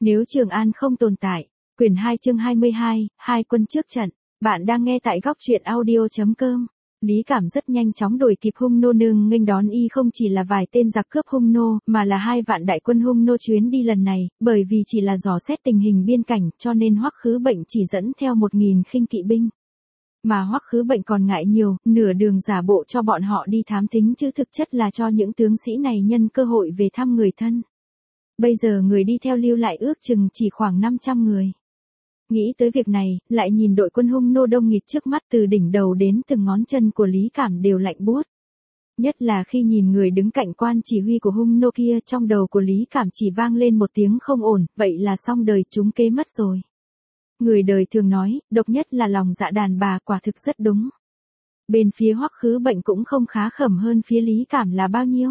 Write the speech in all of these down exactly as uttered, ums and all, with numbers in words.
Nếu Trường An không tồn tại. Quyển hai chương hai mươi hai, hai quân trước trận. Bạn đang nghe tại góc truyện audio chấm com. Lý Cảm rất nhanh chóng đuổi kịp Hung nô nương nghênh đón y không chỉ là vài tên giặc cướp Hung nô, mà là hai vạn đại quân Hung nô chuyến đi lần này, bởi vì chỉ là dò xét tình hình biên cảnh, cho nên Hoắc Khứ Bệnh chỉ dẫn theo một nghìn khinh kỵ binh. Mà Hoắc Khứ Bệnh còn ngại nhiều, nửa đường giả bộ cho bọn họ đi thám thính chứ thực chất là cho những tướng sĩ này nhân cơ hội về thăm người thân. Bây giờ người đi theo lưu lại ước chừng chỉ khoảng năm trăm người. Nghĩ tới việc này, lại nhìn đội quân Hung nô đông nghịt trước mắt, từ đỉnh đầu đến từng ngón chân của Lý Cảm đều lạnh buốt. Nhất là khi nhìn người đứng cạnh quan chỉ huy của Hung nô kia, trong đầu của Lý Cảm chỉ vang lên một tiếng không ổn, vậy là xong đời chúng kế mất rồi. Người đời thường nói, độc nhất là lòng dạ đàn bà, quả thực rất đúng. Bên phía Hoắc Khứ Bệnh cũng không khá khẩm hơn phía Lý Cảm là bao nhiêu.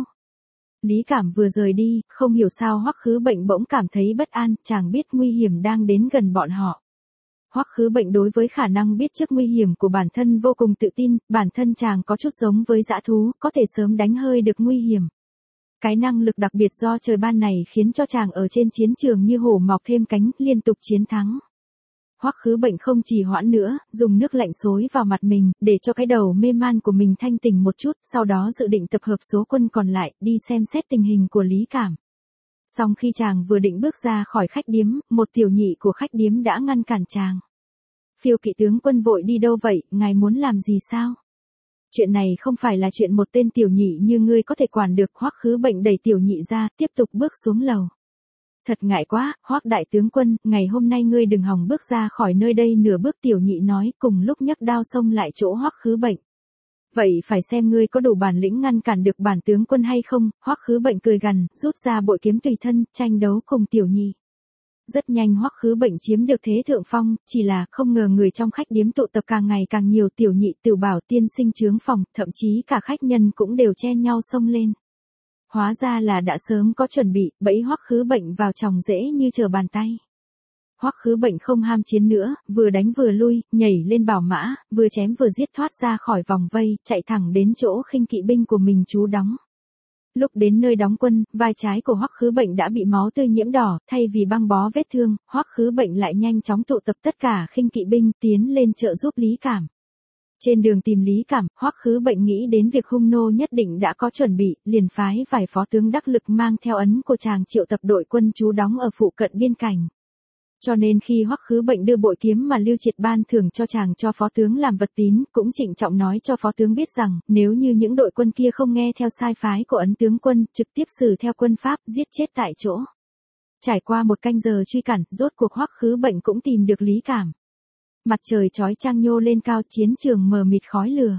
Lý Cảm vừa rời đi, không hiểu sao Hoắc Khứ Bệnh bỗng cảm thấy bất an, chàng biết nguy hiểm đang đến gần bọn họ. Hoắc Khứ Bệnh đối với khả năng biết trước nguy hiểm của bản thân vô cùng tự tin, bản thân chàng có chút giống với dã thú, có thể sớm đánh hơi được nguy hiểm. Cái năng lực đặc biệt do trời ban này khiến cho chàng ở trên chiến trường như hổ mọc thêm cánh, liên tục chiến thắng. Hoắc Khứ Bệnh không trì hoãn nữa, dùng nước lạnh xối vào mặt mình, để cho cái đầu mê man của mình thanh tỉnh một chút, sau đó dự định tập hợp số quân còn lại, đi xem xét tình hình của Lý Cảm. Song khi chàng vừa định bước ra khỏi khách điếm, một tiểu nhị của khách điếm đã ngăn cản chàng. Phiêu kỵ tướng quân vội đi đâu vậy, ngài muốn làm gì sao? Chuyện này không phải là chuyện một tên tiểu nhị như ngươi có thể quản được. Hoắc Khứ Bệnh đẩy tiểu nhị ra, tiếp tục bước xuống lầu. Thật ngại quá, Hoắc đại tướng quân, ngày hôm nay ngươi đừng hòng bước ra khỏi nơi đây nửa bước, tiểu nhị nói, cùng lúc nhấc đao xông lại chỗ Hoắc Khứ Bệnh. Vậy phải xem ngươi có đủ bản lĩnh ngăn cản được bản tướng quân hay không. Hoắc Khứ Bệnh cười gằn, rút ra bội kiếm tùy thân, tranh đấu cùng tiểu nhị. Rất nhanh Hoắc Khứ Bệnh chiếm được thế thượng phong, chỉ là không ngờ người trong khách điếm tụ tập càng ngày càng nhiều, tiểu nhị, Tiểu Bảo tiên sinh trướng phòng, thậm chí cả khách nhân cũng đều chen nhau xông lên. Hóa ra là đã sớm có chuẩn bị, bẫy Hoắc Khứ Bệnh vào chòng dễ như trở bàn tay. Hoắc Khứ Bệnh không ham chiến nữa, vừa đánh vừa lui, nhảy lên bảo mã, vừa chém vừa giết, thoát ra khỏi vòng vây, chạy thẳng đến chỗ khinh kỵ binh của mình trú đóng. Lúc đến nơi đóng quân, vai trái của Hoắc Khứ Bệnh đã bị máu tươi nhiễm đỏ, thay vì băng bó vết thương, Hoắc Khứ Bệnh lại nhanh chóng tụ tập tất cả khinh kỵ binh tiến lên trợ giúp Lý Cảm. Trên đường tìm Lý Cảm, Hoắc Khứ Bệnh nghĩ đến việc Hung nô nhất định đã có chuẩn bị, liền phái vài phó tướng đắc lực mang theo ấn của chàng triệu tập đội quân trú đóng ở phụ cận biên cảnh. Cho nên khi Hoắc Khứ Bệnh đưa bội kiếm mà Lưu Triệt ban thưởng cho chàng cho phó tướng làm vật tín, cũng trịnh trọng nói cho phó tướng biết rằng, nếu như những đội quân kia không nghe theo sai phái của ấn tướng quân, trực tiếp xử theo quân pháp, giết chết tại chỗ. Trải qua một canh giờ truy cản, rốt cuộc Hoắc Khứ Bệnh cũng tìm được Lý Cảm. Mặt trời chói chang nhô lên cao, chiến trường mờ mịt khói lửa.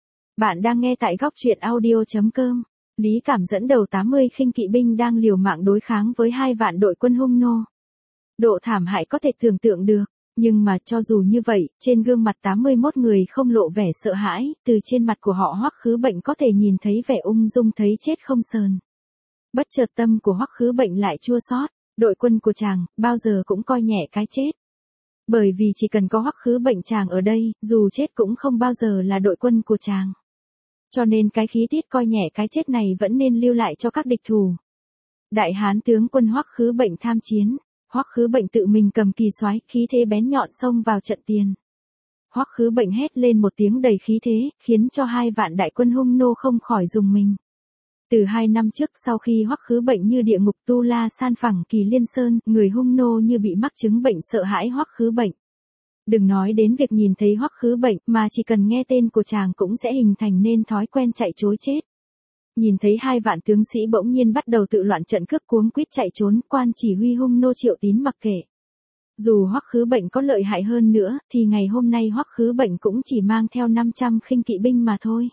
Bạn đang nghe tại góc truyện audio chấm com. Lý Cảm dẫn đầu tám mươi khinh kỵ binh đang liều mạng đối kháng với hai vạn đội quân Hung nô. Độ thảm hại có thể tưởng tượng được, nhưng mà cho dù như vậy, trên gương mặt tám mươi mốt người không lộ vẻ sợ hãi, từ trên mặt của họ Hoắc Khứ Bệnh có thể nhìn thấy vẻ ung dung, thấy chết không sờn. Bất chợt tâm của Hoắc Khứ Bệnh lại chua xót, đội quân của chàng, bao giờ cũng coi nhẹ cái chết. Bởi vì chỉ cần có Hoắc Khứ Bệnh chàng ở đây, dù chết cũng không bao giờ là đội quân của chàng. Cho nên cái khí tiết coi nhẹ cái chết này vẫn nên lưu lại cho các địch thủ. Đại Hán tướng quân Hoắc Khứ Bệnh tham chiến. Hoắc Khứ Bệnh tự mình cầm kỳ soái, khí thế bén nhọn xông vào trận tiền. Hoắc Khứ Bệnh hét lên một tiếng đầy khí thế, khiến cho hai vạn đại quân Hung nô không khỏi rùng mình. Từ hai năm trước, sau khi Hoắc Khứ Bệnh như địa ngục tu la san phẳng Kỳ Liên Sơn, người Hung nô như bị mắc chứng bệnh sợ hãi Hoắc Khứ Bệnh. Đừng nói đến việc nhìn thấy Hoắc Khứ Bệnh, mà chỉ cần nghe tên của chàng cũng sẽ hình thành nên thói quen chạy trối chết. Nhìn thấy hai vạn tướng sĩ bỗng nhiên bắt đầu tự loạn trận cướp cuống quýt chạy trốn, quan chỉ huy Hung nô Triệu Tín mặc kệ. Dù Hoắc Khứ Bệnh có lợi hại hơn nữa, thì ngày hôm nay Hoắc Khứ Bệnh cũng chỉ mang theo năm trăm khinh kỵ binh mà thôi.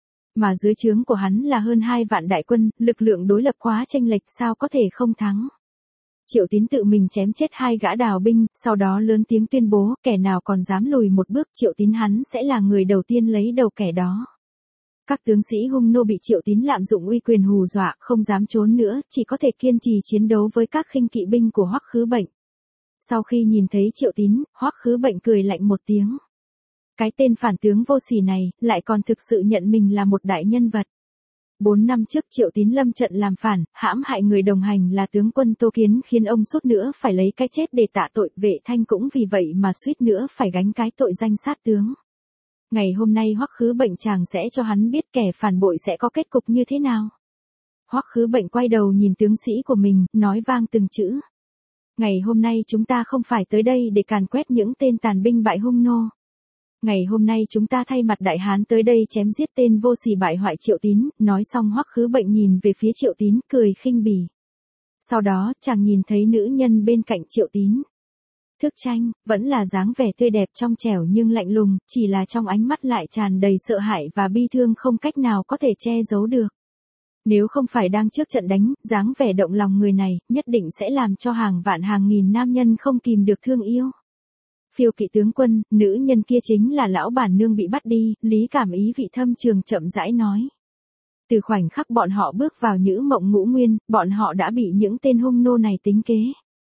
Mà dưới trướng của hắn là hơn hai vạn đại quân, lực lượng đối lập quá chênh lệch, sao có thể không thắng. Triệu Tín tự mình chém chết hai gã đào binh, sau đó lớn tiếng tuyên bố, kẻ nào còn dám lùi một bước, Triệu Tín hắn sẽ là người đầu tiên lấy đầu kẻ đó. Các tướng sĩ Hung nô bị Triệu Tín lạm dụng uy quyền hù dọa, không dám trốn nữa, chỉ có thể kiên trì chiến đấu với các khinh kỵ binh của Hoắc Khứ Bệnh. Sau khi nhìn thấy Triệu Tín, Hoắc Khứ Bệnh cười lạnh một tiếng. Cái tên phản tướng vô sỉ này, lại còn thực sự nhận mình là một đại nhân vật. Bốn năm trước Triệu Tín lâm trận làm phản, hãm hại người đồng hành là tướng quân Tô Kiến khiến ông suốt nữa phải lấy cái chết để tạ tội, Vệ Thanh cũng vì vậy mà suýt nữa phải gánh cái tội danh sát tướng. Ngày hôm nay Hoắc Khứ Bệnh chàng sẽ cho hắn biết kẻ phản bội sẽ có kết cục như thế nào. Hoắc Khứ Bệnh quay đầu nhìn tướng sĩ của mình, nói vang từng chữ. Ngày hôm nay chúng ta không phải tới đây để càn quét những tên tàn binh bại hung nô. Ngày hôm nay chúng ta thay mặt Đại Hán tới đây chém giết tên vô sỉ bại hoại Triệu Tín. Nói xong Hoắc Khứ Bệnh nhìn về phía Triệu Tín, cười khinh bỉ. Sau đó chàng nhìn thấy nữ nhân bên cạnh Triệu Tín. Thức Tranh, vẫn là dáng vẻ tươi đẹp trong trẻo nhưng lạnh lùng, chỉ là trong ánh mắt lại tràn đầy sợ hãi và bi thương không cách nào có thể che giấu được. Nếu không phải đang trước trận đánh, dáng vẻ động lòng người này, nhất định sẽ làm cho hàng vạn hàng nghìn nam nhân không kìm được thương yêu. Phiêu Kỵ tướng quân, nữ nhân kia chính là lão bản nương bị bắt đi, Lý Cảm ý vị thâm trường chậm rãi nói. Từ khoảnh khắc bọn họ bước vào Nhữ Mộng Ngũ Nguyên, bọn họ đã bị những tên hung nô này tính kế.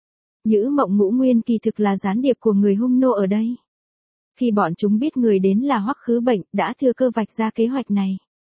Nhữ Mộng Ngũ Nguyên kỳ thực là gián điệp của người hung nô ở đây. Khi bọn chúng biết người đến là Hoắc Khứ Bệnh, đã thừa cơ vạch ra kế hoạch này.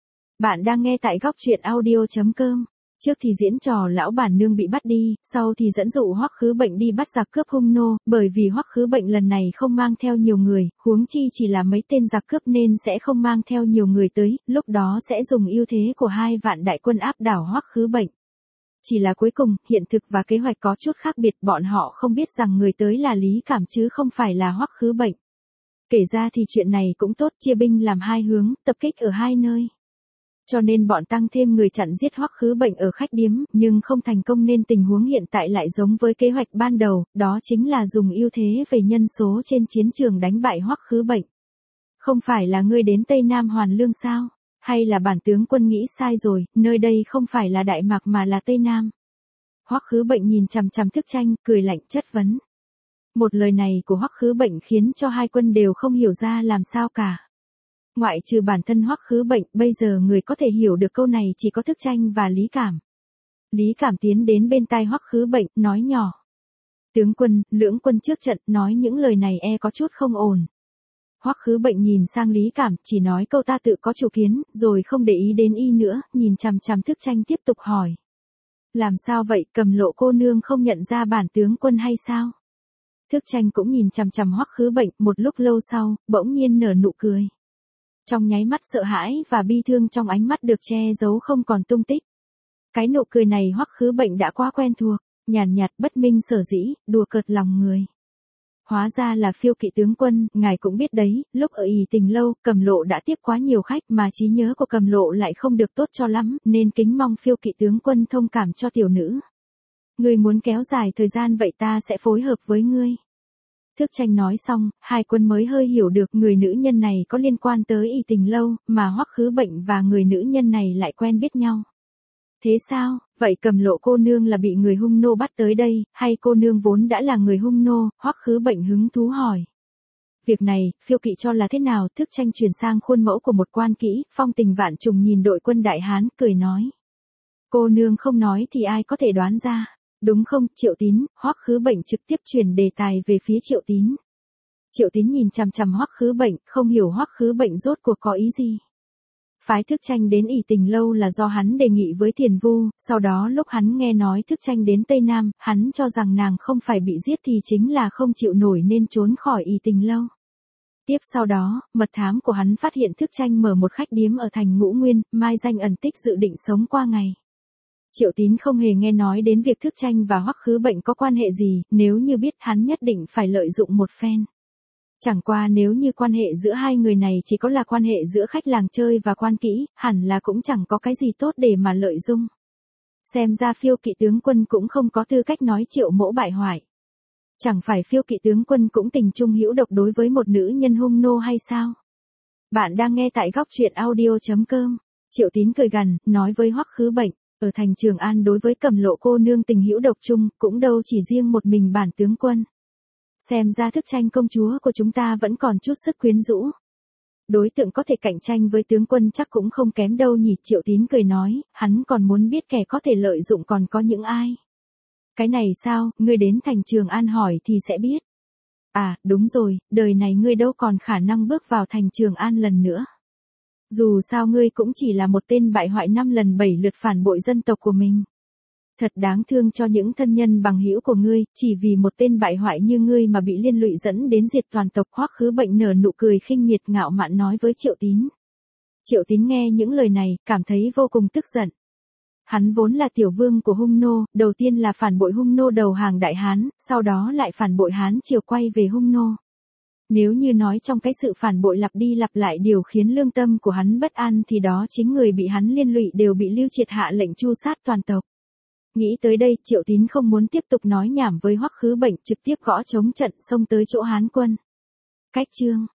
Bạn đang nghe tại góc truyện audio chấm com. Trước thì diễn trò lão bản nương bị bắt đi, sau thì dẫn dụ Hoắc Khứ Bệnh đi bắt giặc cướp hung nô, bởi vì Hoắc Khứ Bệnh lần này không mang theo nhiều người, huống chi chỉ là mấy tên giặc cướp nên sẽ không mang theo nhiều người tới, lúc đó sẽ dùng ưu thế của hai vạn đại quân áp đảo Hoắc Khứ Bệnh. Chỉ là cuối cùng, hiện thực và kế hoạch có chút khác biệt, bọn họ không biết rằng người tới là Lý Cảm chứ không phải là Hoắc Khứ Bệnh. Kể ra thì chuyện này cũng tốt, chia binh làm hai hướng, tập kích ở hai nơi. Cho nên bọn tăng thêm người chặn giết Hoắc Khứ Bệnh ở khách điếm, nhưng không thành công nên tình huống hiện tại lại giống với kế hoạch ban đầu, đó chính là dùng ưu thế về nhân số trên chiến trường đánh bại Hoắc Khứ Bệnh. Không phải là ngươi đến Tây Nam Hoàn Lương sao? Hay là bản tướng quân nghĩ sai rồi, nơi đây không phải là Đại Mạc mà là Tây Nam? Hoắc Khứ Bệnh nhìn chằm chằm Thức Tranh, cười lạnh chất vấn. Một lời này của Hoắc Khứ Bệnh khiến cho hai quân đều không hiểu ra làm sao cả. Ngoại trừ bản thân Hoắc Khứ Bệnh, bây giờ người có thể hiểu được câu này chỉ có Thức Tranh và Lý Cảm. Lý Cảm tiến đến bên tai Hoắc Khứ Bệnh, nói nhỏ. Tướng quân, lưỡng quân trước trận, nói những lời này e có chút không ổn. Hoắc Khứ Bệnh nhìn sang Lý Cảm, chỉ nói câu ta tự có chủ kiến, rồi không để ý đến y nữa, nhìn chằm chằm Thức Tranh tiếp tục hỏi. Làm sao vậy, Cầm Lộ cô nương không nhận ra bản tướng quân hay sao? Thức Tranh cũng nhìn chằm chằm Hoắc Khứ Bệnh, một lúc lâu sau, bỗng nhiên nở nụ cười. Trong nháy mắt sợ hãi và bi thương trong ánh mắt được che giấu không còn tung tích. Cái nụ cười này Hoắc Khứ Bệnh đã quá quen thuộc, nhàn nhạt, bất minh sở dĩ, đùa cợt lòng người. Hóa ra là Phiêu Kỵ tướng quân, ngài cũng biết đấy, lúc ở Ỷ Tình lâu, Cầm Lộ đã tiếp quá nhiều khách mà trí nhớ của Cầm Lộ lại không được tốt cho lắm, nên kính mong Phiêu Kỵ tướng quân thông cảm cho tiểu nữ. Ngươi muốn kéo dài thời gian vậy ta sẽ phối hợp với ngươi. Thức Tranh nói xong, hai quân mới hơi hiểu được người nữ nhân này có liên quan tới Ỷ Tình lâu, mà Hoắc Khứ Bệnh và người nữ nhân này lại quen biết nhau. Thế sao, vậy Cầm Lộ cô nương là bị người hung nô bắt tới đây, hay cô nương vốn đã là người hung nô? Hoắc Khứ Bệnh hứng thú hỏi. Việc này, Phiêu Kỵ cho là thế nào? Thức Tranh chuyển sang khuôn mẫu của một quan kỹ, Phong Tình Vạn Trùng nhìn đội quân Đại Hán, cười nói. Cô nương không nói thì ai có thể đoán ra. Đúng không, Triệu Tín? Hoắc Khứ Bệnh trực tiếp chuyển đề tài về phía Triệu Tín. Triệu Tín nhìn chằm chằm Hoắc Khứ Bệnh, không hiểu Hoắc Khứ Bệnh rốt cuộc có ý gì. Phái Thức Tranh đến Ỷ Tình lâu là do hắn đề nghị với Thiền Vu, sau đó lúc hắn nghe nói Thức Tranh đến Tây Nam, hắn cho rằng nàng không phải bị giết thì chính là không chịu nổi nên trốn khỏi Ỷ Tình lâu. Tiếp sau đó, mật thám của hắn phát hiện Thức Tranh mở một khách điếm ở thành Ngũ Nguyên, mai danh ẩn tích dự định sống qua ngày. Triệu Tín không hề nghe nói đến việc Thức Tranh và Hoắc Khứ Bệnh có quan hệ gì, nếu như biết hắn nhất định phải lợi dụng một phen. Chẳng qua nếu như quan hệ giữa hai người này chỉ có là quan hệ giữa khách làng chơi và quan kỹ, hẳn là cũng chẳng có cái gì tốt để mà lợi dụng. Xem ra Phiêu Kỵ tướng quân cũng không có tư cách nói Triệu mỗ bại hoại. Chẳng phải Phiêu Kỵ tướng quân cũng tình chung hữu độc đối với một nữ nhân hung nô hay sao? Bạn đang nghe tại góc truyện audio chấm com. Triệu Tín cười gằn, nói với Hoắc Khứ Bệnh. Ở thành Trường An đối với Cầm Lộ cô nương tình hữu độc chung, cũng đâu chỉ riêng một mình bản tướng quân. Xem ra Thức Tranh công chúa của chúng ta vẫn còn chút sức quyến rũ. Đối tượng có thể cạnh tranh với tướng quân chắc cũng không kém đâu nhỉ. Triệu Tín cười nói, hắn còn muốn biết kẻ có thể lợi dụng còn có những ai. Cái này sao, ngươi đến thành Trường An hỏi thì sẽ biết. À, đúng rồi, đời này ngươi đâu còn khả năng bước vào thành Trường An lần nữa. Dù sao ngươi cũng chỉ là một tên bại hoại năm lần bảy lượt phản bội dân tộc của mình. Thật đáng thương cho những thân nhân bằng hữu của ngươi, chỉ vì một tên bại hoại như ngươi mà bị liên lụy dẫn đến diệt toàn tộc. Hoắc Khứ Bệnh nở nụ cười khinh miệt ngạo mạn nói với Triệu Tín. Triệu Tín nghe những lời này, cảm thấy vô cùng tức giận. Hắn vốn là tiểu vương của Hung Nô, đầu tiên là phản bội Hung Nô đầu hàng Đại Hán, sau đó lại phản bội Hán Triều quay về Hung Nô. Nếu như nói trong cái sự phản bội lặp đi lặp lại điều khiến lương tâm của hắn bất an thì đó chính người bị hắn liên lụy đều bị Lưu Triệt hạ lệnh tru sát toàn tộc. Nghĩ tới đây, Triệu Tín không muốn tiếp tục nói nhảm với Hoắc Khứ Bệnh, trực tiếp gõ trống trận xông tới chỗ Hán quân. Cách chương